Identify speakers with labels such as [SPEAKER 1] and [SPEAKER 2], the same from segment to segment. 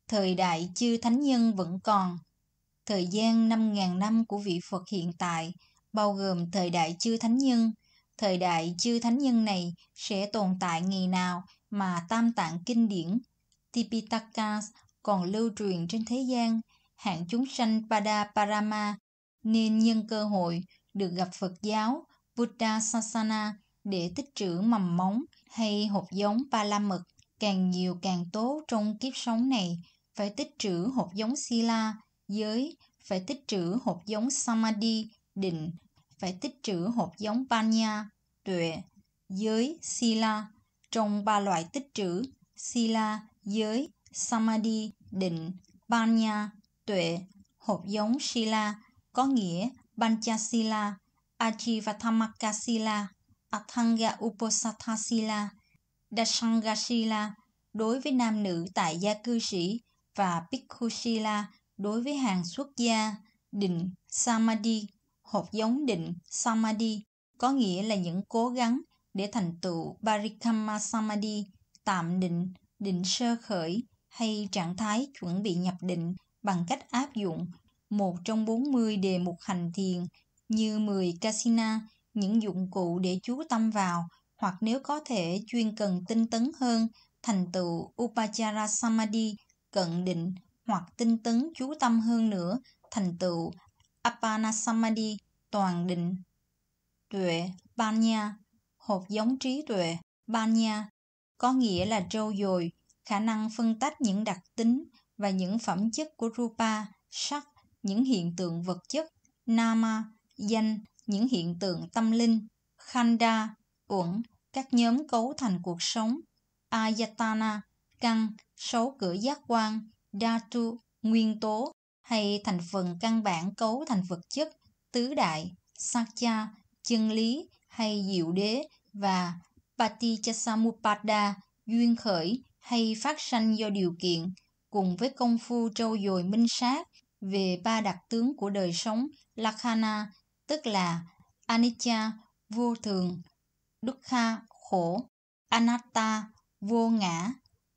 [SPEAKER 1] thời đại chư thánh nhân vẫn còn. Thời gian 5.000 năm của vị Phật hiện tại bao gồm thời đại chư thánh nhân. Thời đại chư thánh nhân này sẽ tồn tại ngày nào mà Tam Tạng Kinh điển Tipitaka còn lưu truyền trên thế gian. Hạng chúng sanh Pada-parama nên nhân cơ hội được gặp Phật giáo Buddha Sasana để tích trữ mầm móng hay hột giống ba la mật càng nhiều càng tốt trong kiếp sống này. Phải tích trữ hột giống Sila giới, phải tích trữ hột giống Samadhi định, phải tích trữ hột giống Panya tuệ, giới Sila. Trong ba loại tích trữ Sila giới, Samadhi định, Panya tuệ, hột giống Sila có nghĩa Panchasila, Ajivattamaka Sila, Athanga Uposatha Sila, Dasanga Sila đối với nam nữ tại gia cư sĩ và Bhikkhu Sila đối với hàng xuất gia. Định Samadhi, hột giống định Samadhi có nghĩa là những cố gắng để thành tựu Parikamma Samadhi, tạm định, định sơ khởi hay trạng thái chuẩn bị nhập định bằng cách áp dụng một trong 40 đề mục hành thiền như 10 kasina, những dụng cụ để chú tâm vào, hoặc nếu có thể chuyên cần tinh tấn hơn, thành tựu Upachara Samadhi, cận định, hoặc tinh tấn chú tâm hơn nữa, thành tựu Appana Samadhi, toàn định. Tuệ Panya, hột giống trí tuệ Panya có nghĩa là trau dồi khả năng phân tách những đặc tính và những phẩm chất của Rupa, sắc, những hiện tượng vật chất, Nama, danh, những hiện tượng tâm linh, Khanda, uẩn, các nhóm cấu thành cuộc sống, Ayatana, căn, số cửa giác quan, Dhatu, nguyên tố hay thành phần căn bản cấu thành vật chất, tứ đại, Satya, chân lý hay diệu đế, và Paticcasamuppada, duyên khởi hay phát sanh do điều kiện, cùng với công phu trau dồi minh sát về ba đặc tướng của đời sống Lakkhana, tức là Anicca, vô thường, Dukkha, khổ, Anatta, vô ngã.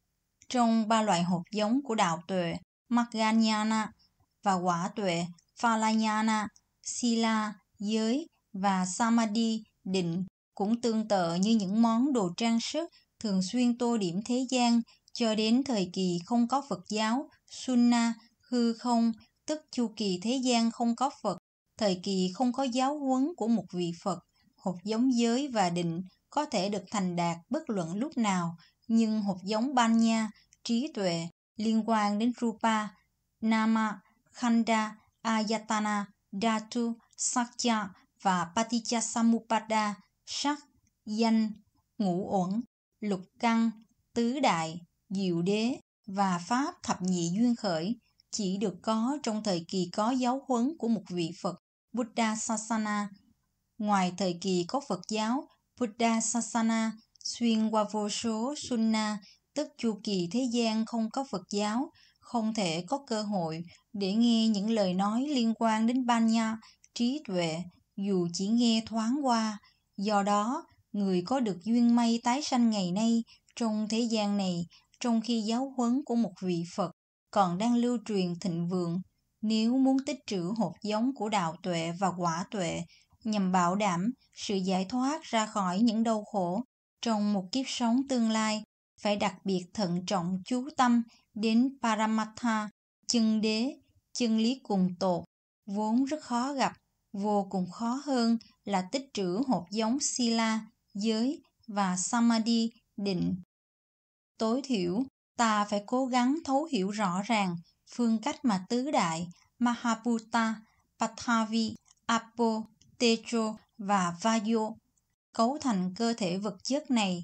[SPEAKER 1] Trong ba loại hột giống của đạo tuệ Magga-nhana và quả tuệ Phala-nhana, Sila, giới và Samadhi, định cũng tương tự như những món đồ trang sức thường xuyên tô điểm thế gian cho đến thời kỳ không có Phật giáo, Sunna, hư không, tức chu kỳ thế gian không có Phật, thời kỳ không có giáo huấn của một vị Phật. Hột giống giới và định có thể được thành đạt bất luận lúc nào, nhưng hột giống Panya, trí tuệ, liên quan đến Rupa, Nama, Khanda, Ayatana, Dhatu, Sakya và Paticcasamuppada, sắc, danh, ngũ uẩn, lục căn, tứ đại, diệu đế và pháp thập nhị duyên khởi chỉ được có trong thời kỳ có giáo huấn của một vị Phật, Buddha Sasana. Ngoài thời kỳ có Phật giáo, Buddha Sasana xuyên qua vô số Sunna, tức chu kỳ thế gian không có Phật giáo, không thể có cơ hội để nghe những lời nói liên quan đến Panya, trí tuệ, dù chỉ nghe thoáng qua. Do đó, người có được duyên may tái sanh ngày nay trong thế gian này, trong khi giáo huấn của một vị Phật còn đang lưu truyền thịnh vượng, nếu muốn tích trữ hột giống của đạo tuệ và quả tuệ nhằm bảo đảm sự giải thoát ra khỏi những đau khổ trong một kiếp sống tương lai, phải đặc biệt thận trọng chú tâm đến Paramatha, chân đế, chân lý cùng tột, vốn rất khó gặp. Vô cùng khó hơn là tích trữ hột giống Sila, giới và Samadhi, định. Tối thiểu, ta phải cố gắng thấu hiểu rõ ràng phương cách mà tứ đại Mahabhuta, Pathavi, Apo, Tejo và Vayo cấu thành cơ thể vật chất này.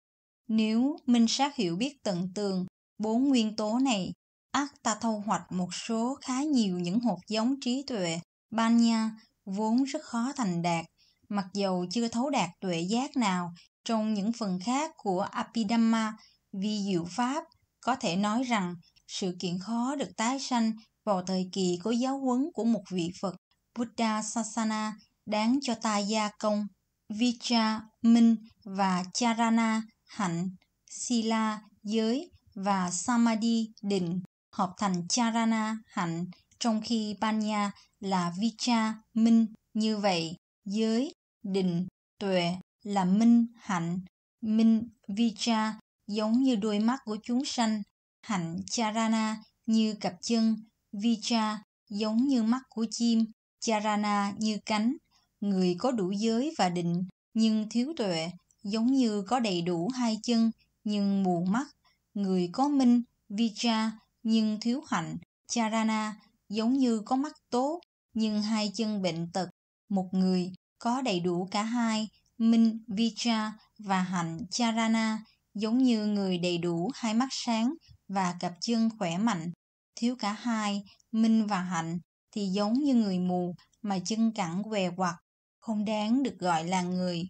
[SPEAKER 1] Nếu minh sát hiểu biết tận tường 4 nguyên tố này, ắt ta thâu hoạch một số khá nhiều những hột giống trí tuệ Panya vốn rất khó thành đạt, mặc dầu chưa thấu đạt tuệ giác nào trong những phần khác của Abhidhamma. Vi diệu pháp có thể nói rằng sự kiện khó được tái sanh vào thời kỳ có giáo huấn của một vị Phật Buddha Sasana đáng cho ta gia công. Vicha, minh và Charana, hạnh, Sila, giới và Samadhi, định hợp thành Charana, hạnh, trong khi Panya là Vicha, minh. Như vậy, giới, định, tuệ là minh, hạnh, minh, Vicha, giống như đôi mắt của chúng sanh, hạnh Charana như cặp chân, Vicha giống như mắt của chim, Charana như cánh. Người có đủ giới và định nhưng thiếu tuệ, giống như có đầy đủ hai chân nhưng mù mắt. Người có minh, Vicha nhưng thiếu hạnh, Charana giống như có mắt tốt nhưng hai chân bệnh tật. Một người có đầy đủ cả hai, minh, Vicha và hạnh, Charana, giống như người đầy đủ hai mắt sáng và cặp chân khỏe mạnh. Thiếu cả hai, minh và hạnh, thì giống như người mù mà chân cẳng què quặt, không đáng được gọi là người.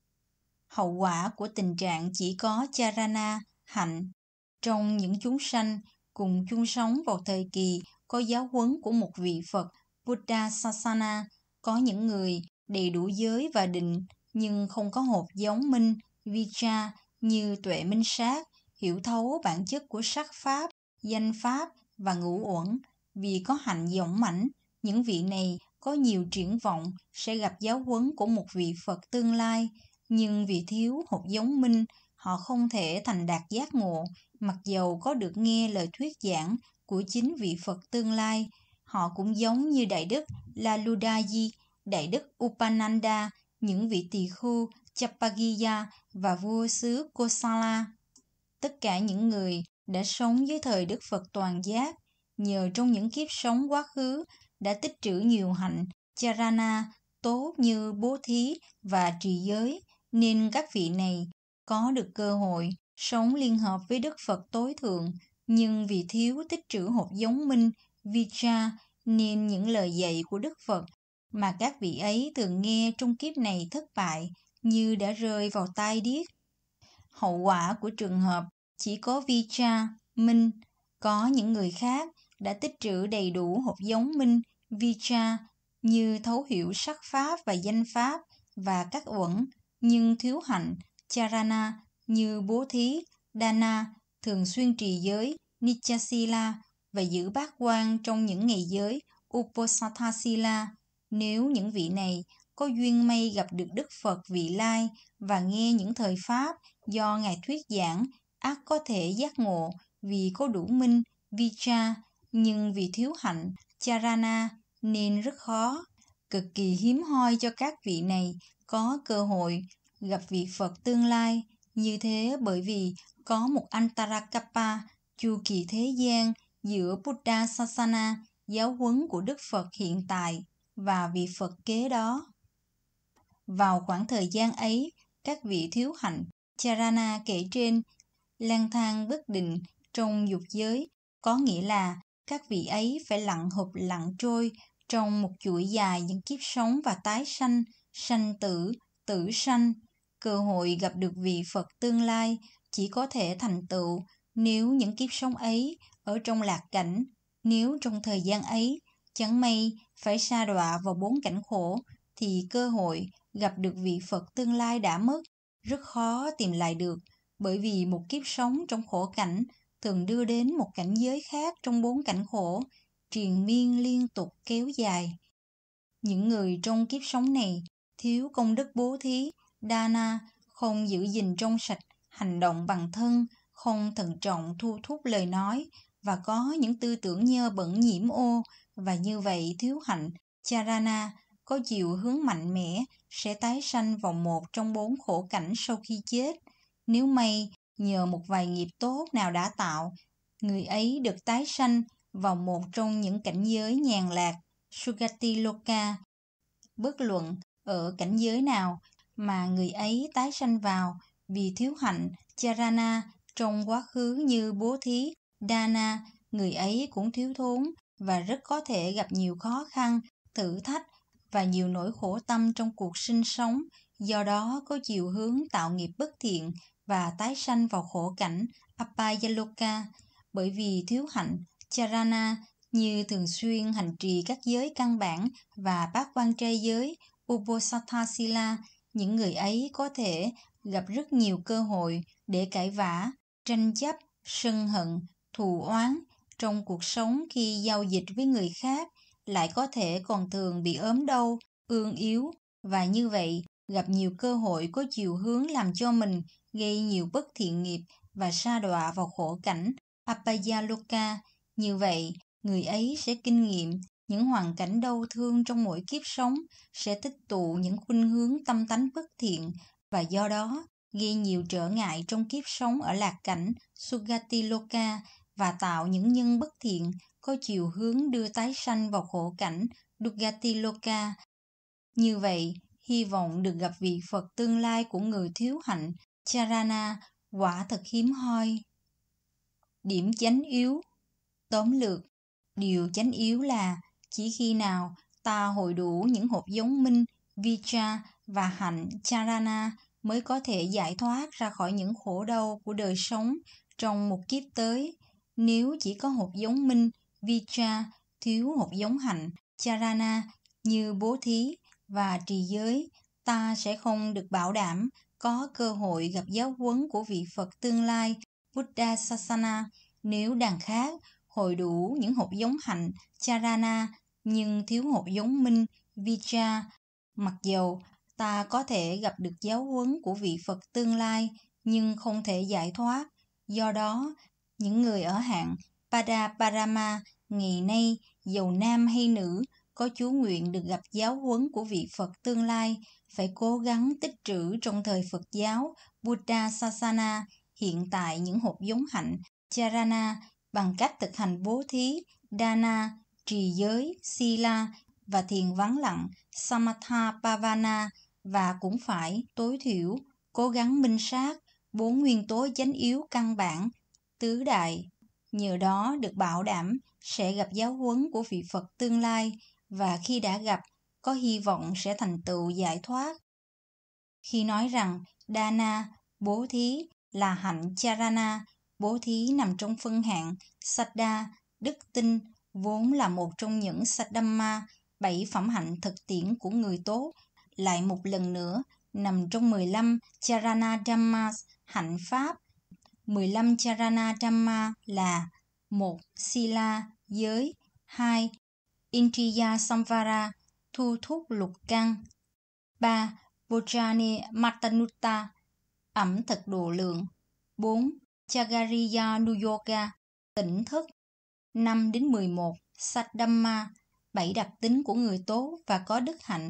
[SPEAKER 1] Hậu quả của tình trạng chỉ có Charana, hạnh, trong những chúng sanh cùng chung sống vào thời kỳ có giáo huấn của một vị Phật Buddha Sasana, có những người đầy đủ giới và định nhưng không có hột giống minh, Vicha như tuệ minh sát, hiểu thấu bản chất của sắc pháp, danh pháp và ngũ uẩn. Vì có hạnh dũng mãnh, những vị này có nhiều triển vọng sẽ gặp giáo huấn của một vị Phật tương lai, nhưng vì thiếu hột giống minh, họ không thể thành đạt giác ngộ, mặc dầu có được nghe lời thuyết giảng của chính vị Phật tương lai. Họ cũng giống như Đại Đức Laludaji, Đại Đức Upananda, những vị tỳ khưu Chappagiya và vua xứ Kosala. Tất cả những người đã sống dưới thời Đức Phật toàn giác, nhờ trong những kiếp sống quá khứ đã tích trữ nhiều hạnh Charana tốt như bố thí và trì giới, nên các vị này có được cơ hội sống liên hợp với Đức Phật tối thượng, nhưng vì thiếu tích trữ hột giống minh, Vicha, nên những lời dạy của Đức Phật mà các vị ấy thường nghe trong kiếp này thất bại, như đã rơi vào tai điếc. Hậu quả của trường hợp chỉ có Vicha, minh, có những người khác đã tích trữ đầy đủ hột giống minh, Vicha, như thấu hiểu sắc pháp và danh pháp và các uẩn, nhưng thiếu hạnh, Charana, như bố thí, Dana, thường xuyên trì giới, Nichasila, và giữ bát quan trong những ngày giới, Uposatha-sila. Nếu những vị này có duyên may gặp được Đức Phật vị lai và nghe những thời pháp do Ngài thuyết giảng, ắt có thể giác ngộ vì có đủ minh, Vicha, nhưng vì thiếu hạnh, Charana, nên rất khó. Cực kỳ hiếm hoi cho các vị này có cơ hội gặp vị Phật tương lai. Như thế bởi vì có một Antarakapa, chu kỳ thế gian giữa Buddha Sasana, giáo huấn của Đức Phật hiện tại và vị Phật kế đó. Vào khoảng thời gian ấy, các vị thiếu hạnh Charana kể trên lang thang bất định trong dục giới, có nghĩa là các vị ấy phải lặn hụp lặn trôi trong một chuỗi dài những kiếp sống và tái sanh, sanh tử, tử sanh. Cơ hội gặp được vị Phật tương lai chỉ có thể thành tựu nếu những kiếp sống ấy ở trong lạc cảnh, nếu trong thời gian ấy chẳng may phải sa đọa vào 4 cảnh khổ, thì cơ hội gặp được vị Phật tương lai đã mất, rất khó tìm lại được, bởi vì một kiếp sống trong khổ cảnh thường đưa đến một cảnh giới khác trong 4 cảnh khổ, triền miên liên tục kéo dài. Những người trong kiếp sống này thiếu công đức bố thí, Dana, không giữ gìn trong sạch, hành động bằng thân, không thận trọng thu thúc lời nói, và có những tư tưởng nhơ bẩn nhiễm ô, và như vậy thiếu hạnh, Charana, có chiều hướng mạnh mẽ, sẽ tái sanh vào một trong 4 khổ cảnh sau khi chết. Nếu may, nhờ một vài nghiệp tốt nào đã tạo, người ấy được tái sanh vào một trong những cảnh giới nhàn lạc, Sugati Loka. Bất luận ở cảnh giới nào mà người ấy tái sanh vào, vì thiếu hạnh, Charana, trong quá khứ như bố thí, Dana, người ấy cũng thiếu thốn và rất có thể gặp nhiều khó khăn, thử thách và nhiều nỗi khổ tâm trong cuộc sinh sống, do đó có chiều hướng tạo nghiệp bất thiện và tái sanh vào khổ cảnh Apayaloka. Bởi vì thiếu hạnh, Charana, như thường xuyên hành trì các giới căn bản và bát quan trai giới, Uposatha-sila, những người ấy có thể gặp rất nhiều cơ hội để cãi vã, tranh chấp, sân hận, thù oán, trong cuộc sống khi giao dịch với người khác, lại có thể còn thường bị ốm đau, ương yếu, và như vậy gặp nhiều cơ hội có chiều hướng làm cho mình gây nhiều bất thiện nghiệp và sa đọa vào khổ cảnh Apayaloka. Như vậy, người ấy sẽ kinh nghiệm những hoàn cảnh đau thương trong mỗi kiếp sống, sẽ tích tụ những khuynh hướng tâm tánh bất thiện, và do đó gây nhiều trở ngại trong kiếp sống ở lạc cảnh Sugati Loka, và tạo những nhân bất thiện có chiều hướng đưa tái sanh vào khổ cảnh Dugati Loka. Như vậy, hy vọng được gặp vị Phật tương lai của người thiếu hạnh Charana quả thật hiếm hoi. Điểm chánh yếu. Tóm lược, điều chánh yếu là chỉ khi nào ta hội đủ những hột giống minh Vicha và hạnh Charana mới có thể giải thoát ra khỏi những khổ đau của đời sống trong một kiếp tới. Nếu chỉ có hột giống minh Vicha, thiếu hột giống hạnh Charana như bố thí và trì giới, ta sẽ không được bảo đảm có cơ hội gặp giáo huấn của vị Phật tương lai Buddha Sasana. Nếu đằng khác hội đủ những hột giống hạnh Charana nhưng thiếu hột giống minh Vicha, mặc dầu ta có thể gặp được giáo huấn của vị Phật tương lai nhưng không thể giải thoát. Do đó, những người ở hạng Padaparama ngày nay, dầu nam hay nữ, có chú nguyện được gặp giáo huấn của vị Phật tương lai, phải cố gắng tích trữ trong thời Phật giáo Buddha Sasana hiện tại những hột giống hạnh Charana bằng cách thực hành bố thí, Dana, trì giới, Sila và thiền vắng lặng, Samatha Pavana, và cũng phải tối thiểu cố gắng minh sát 4 nguyên tố chánh yếu căn bản, tứ đại. Nhờ đó được bảo đảm sẽ gặp giáo huấn của vị Phật tương lai, và khi đã gặp, có hy vọng sẽ thành tựu giải thoát. Khi nói rằng Dana, bố thí, là hạnh Charana, bố thí nằm trong phân hạng Saddha, đức tin, vốn là một trong những Saddhamma, 7 phẩm hạnh thực tiễn của người tốt, lại một lần nữa nằm trong 15 Charana Dhamma, hạnh pháp. 15 Charana Dhamma là: 1. Sila, giới; 2. Indriya Samvara, thu thúc lục căn; 3. Vojrani Matanutta, ẩm thực độ lượng; 4. Chagariya Nuyoga, tỉnh thức; 5 đến 11. Saddhamma, 7 đặc tính của người tốt và có đức hạnh;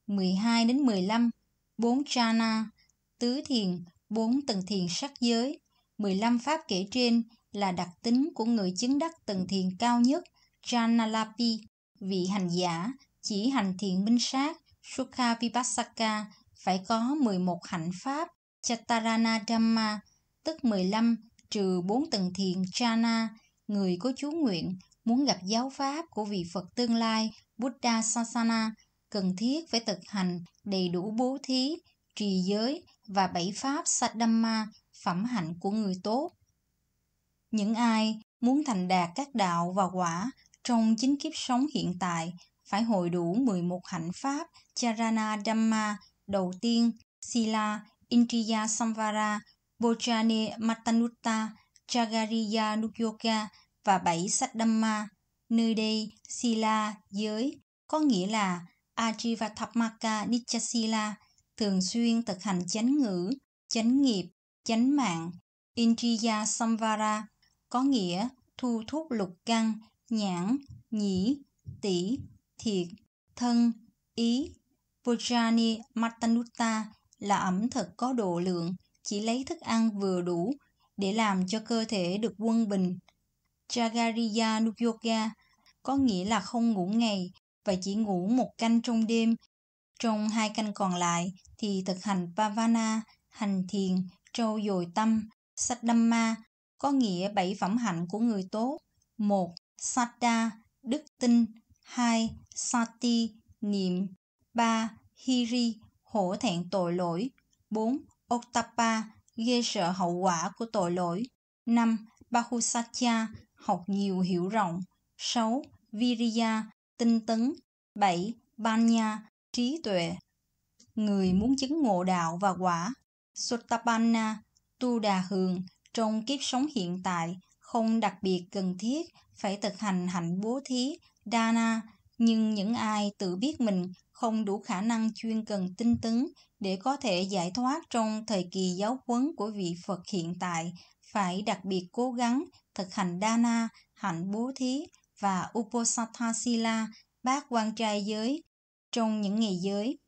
[SPEAKER 1] 12 đến 15. 4 jhana, tứ thiền, 4 tầng thiền sắc giới. 15 pháp kể trên là đặc tính của người chứng đắc tầng thiền cao nhất, Janalapi. Vị hành giả chỉ hành thiền minh sát, Sukha Vipassaka, phải có 11 hạnh pháp, Chatarana Dhamma, tức 15 trừ 4 tầng thiền jhana. Người có chú nguyện muốn gặp giáo pháp của vị Phật tương lai Buddha Sasana cần thiết phải thực hành đầy đủ bố thí, trì giới và 7 pháp Saddhamma, phẩm hạnh của người tốt. Những ai muốn thành đạt các đạo và quả trong chính kiếp sống hiện tại phải hội đủ 11 hạnh pháp Charana Dhamma. Đầu tiên, Sila, Indriya Samvara, Vojrani Matanutta, Chagariya Nuyoga và 7 Saddhamma. Nơi đây, Sila, giới, có nghĩa là Ajivatthapmaka Nityasila, thường xuyên thực hành chánh ngữ, chánh nghiệp, chánh mạng. Indriya Samvara có nghĩa thu thúc lục căn, nhãn, nhĩ, tỷ, thiệt, thân, ý. Vojrani Matanutta là ẩm thực có độ lượng, chỉ lấy thức ăn vừa đủ để làm cho cơ thể được quân bình. Chagariya Nuyoga có nghĩa là không ngủ ngày và chỉ ngủ 1 canh trong đêm. Trong 2 canh còn lại thì thực hành Pavana, hành thiền, trau dồi tâm. Saddhamma có nghĩa 7 phẩm hạnh của người tốt. 1. Saddha, đức tin; 2. Sati, niệm; 3. Hiri, hổ thẹn tội lỗi; 4. Ottappa, ghê sợ hậu quả của tội lỗi; 5. Bahusatya, học nhiều hiểu rộng; 6. Viriya, tinh tấn; 7. Panya, trí tuệ. Người muốn chứng ngộ đạo và quả Sotapanna, tu đà hường trong kiếp sống hiện tại không đặc biệt cần thiết phải thực hành hạnh bố thí, dana, nhưng những ai tự biết mình không đủ khả năng chuyên cần tinh tấn để có thể giải thoát trong thời kỳ giáo huấn của vị Phật hiện tại, phải đặc biệt cố gắng thực hành dana, hạnh bố thí và uposatha sila, bát quan trai giới trong những ngày giới